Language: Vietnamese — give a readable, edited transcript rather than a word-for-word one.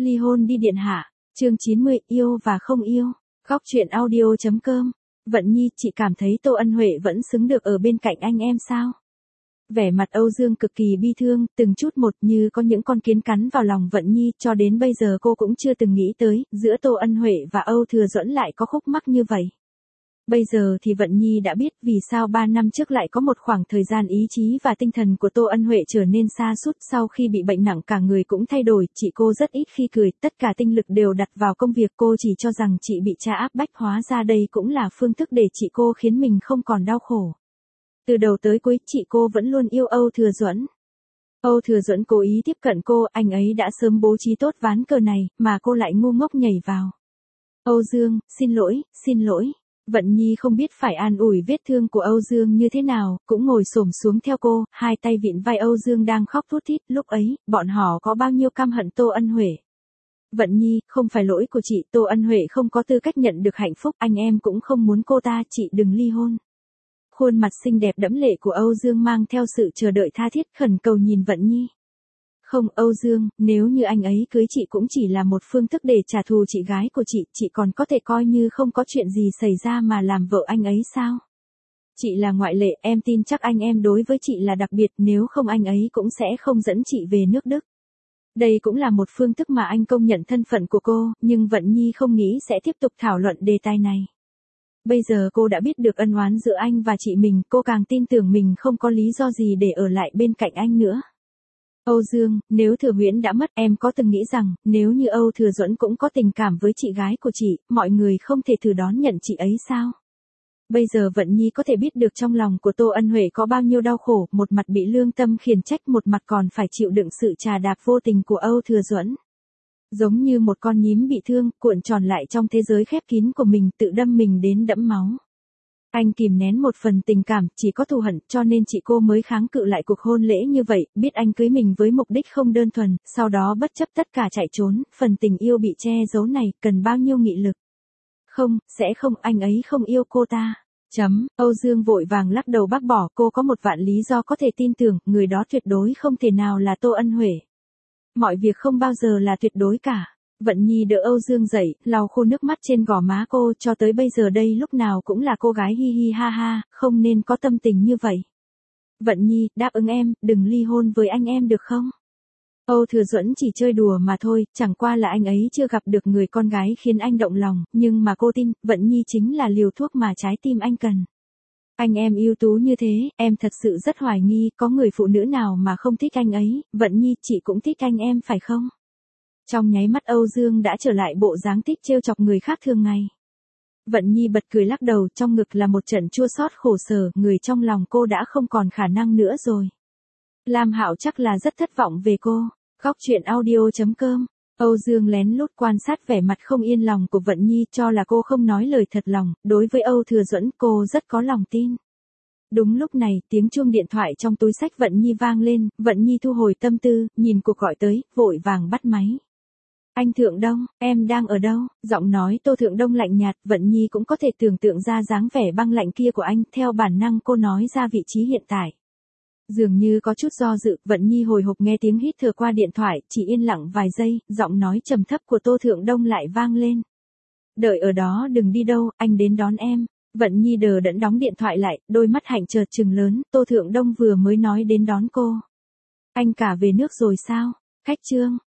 Ly hôn đi điện hạ. Chương 90, yêu và không yêu. Góc truyện audio.com. Vận Nhi, chị cảm thấy Tô Ân Huệ vẫn xứng được ở bên cạnh anh em sao? Vẻ mặt Âu Dương cực kỳ bi thương, từng chút một như có những con kiến cắn vào lòng Vận Nhi, cho đến bây giờ cô cũng chưa từng nghĩ tới, giữa Tô Ân Huệ và Âu Thừa Duẫn lại có khúc mắc như vậy. Bây giờ thì Vận Nhi đã biết vì sao 3 năm trước lại có một khoảng thời gian ý chí và tinh thần của Tô Ân Huệ trở nên sa sút, sau khi bị bệnh nặng cả người cũng thay đổi, chị cô rất ít khi cười, tất cả tinh lực đều đặt vào công việc, cô chỉ cho rằng chị bị cha áp bách, hóa ra đây cũng là phương thức để chị cô khiến mình không còn đau khổ. Từ đầu tới cuối, chị cô vẫn luôn yêu Âu Thừa Duẫn. Âu Thừa Duẫn cố ý tiếp cận cô, anh ấy đã sớm bố trí tốt ván cờ này, mà cô lại ngu ngốc nhảy vào. Âu Dương, xin lỗi, xin lỗi. Vận Nhi không biết phải an ủi vết thương của Âu Dương như thế nào, cũng ngồi xổm xuống theo cô, hai tay vịn vai Âu Dương đang khóc thút thít, lúc ấy, bọn họ có bao nhiêu căm hận Tô Ân Huệ. Vận Nhi, không phải lỗi của chị, Tô Ân Huệ không có tư cách nhận được hạnh phúc, anh em cũng không muốn cô ta, chị đừng ly hôn. Khuôn mặt xinh đẹp đẫm lệ của Âu Dương mang theo sự chờ đợi tha thiết, khẩn cầu nhìn Vận Nhi. Không, Âu Dương, nếu như anh ấy cưới chị cũng chỉ là một phương thức để trả thù chị gái của chị còn có thể coi như không có chuyện gì xảy ra mà làm vợ anh ấy sao? Chị là ngoại lệ, em tin chắc anh em đối với chị là đặc biệt, nếu không anh ấy cũng sẽ không dẫn chị về nước Đức. Đây cũng là một phương thức mà anh công nhận thân phận của cô, nhưng Vận Nhi không nghĩ sẽ tiếp tục thảo luận đề tài này. Bây giờ cô đã biết được ân oán giữa anh và chị mình, cô càng tin tưởng mình không có lý do gì để ở lại bên cạnh anh nữa. Âu Dương, nếu Thừa Huyễn đã mất, em có từng nghĩ rằng, nếu như Âu Thừa Duẫn cũng có tình cảm với chị gái của chị, mọi người không thể thử đón nhận chị ấy sao? Bây giờ Vận Nhi có thể biết được trong lòng của Tô Ân Huệ có bao nhiêu đau khổ, một mặt bị lương tâm khiển trách, một mặt còn phải chịu đựng sự trà đạp vô tình của Âu Thừa Duẫn. Giống như một con nhím bị thương, cuộn tròn lại trong thế giới khép kín của mình, tự đâm mình đến đẫm máu. Anh kìm nén một phần tình cảm, chỉ có thù hận, cho nên chị cô mới kháng cự lại cuộc hôn lễ như vậy, biết anh cưới mình với mục đích không đơn thuần, sau đó bất chấp tất cả chạy trốn, phần tình yêu bị che giấu này, cần bao nhiêu nghị lực. Không, sẽ không, anh ấy không yêu cô ta. Âu Dương vội vàng lắc đầu bác bỏ, cô có một vạn lý do có thể tin tưởng, người đó tuyệt đối không thể nào là Tô Ân Huệ. Mọi việc không bao giờ là tuyệt đối cả. Vận Nhi đỡ Âu Dương dậy, lau khô nước mắt trên gò má cô, cho tới bây giờ đây lúc nào cũng là cô gái hi hi ha ha, không nên có tâm tình như vậy. Vận Nhi, đáp ứng em, đừng ly hôn với anh em được không? Âu Thừa Duẫn chỉ chơi đùa mà thôi, chẳng qua là anh ấy chưa gặp được người con gái khiến anh động lòng, nhưng mà cô tin, Vận Nhi chính là liều thuốc mà trái tim anh cần. Anh em ưu tú như thế, em thật sự rất hoài nghi, có người phụ nữ nào mà không thích anh ấy, Vận Nhi, chị cũng thích anh em phải không? Trong nháy mắt Âu Dương đã trở lại bộ dáng thích trêu chọc người khác thường ngày. Vận Nhi bật cười lắc đầu, trong ngực là một trận chua xót khổ sở, người trong lòng cô đã không còn khả năng nữa rồi. Lam Hạo chắc là rất thất vọng về cô. Góc truyện audio.com. Âu Dương lén lút quan sát vẻ mặt không yên lòng của Vận Nhi, cho là cô không nói lời thật lòng, đối với Âu Thừa Duẫn cô rất có lòng tin. Đúng lúc này, tiếng chuông điện thoại trong túi xách Vận Nhi vang lên, Vận Nhi thu hồi tâm tư, nhìn cuộc gọi tới, vội vàng bắt máy. Anh Thượng Đông, em đang ở đâu? Giọng nói Tô Thượng Đông lạnh nhạt, Vận Nhi cũng có thể tưởng tượng ra dáng vẻ băng lạnh kia của anh, theo bản năng cô nói ra vị trí hiện tại. Dường như có chút do dự, Vận Nhi hồi hộp nghe tiếng hít thở qua điện thoại, chỉ yên lặng vài giây, giọng nói trầm thấp của Tô Thượng Đông lại vang lên. Đợi ở đó đừng đi đâu, anh đến đón em. Vận Nhi đờ đẫn đóng điện thoại lại, đôi mắt hạnh chợt trừng lớn, Tô Thượng Đông vừa mới nói đến đón cô. Anh cả về nước rồi sao? Khách trương.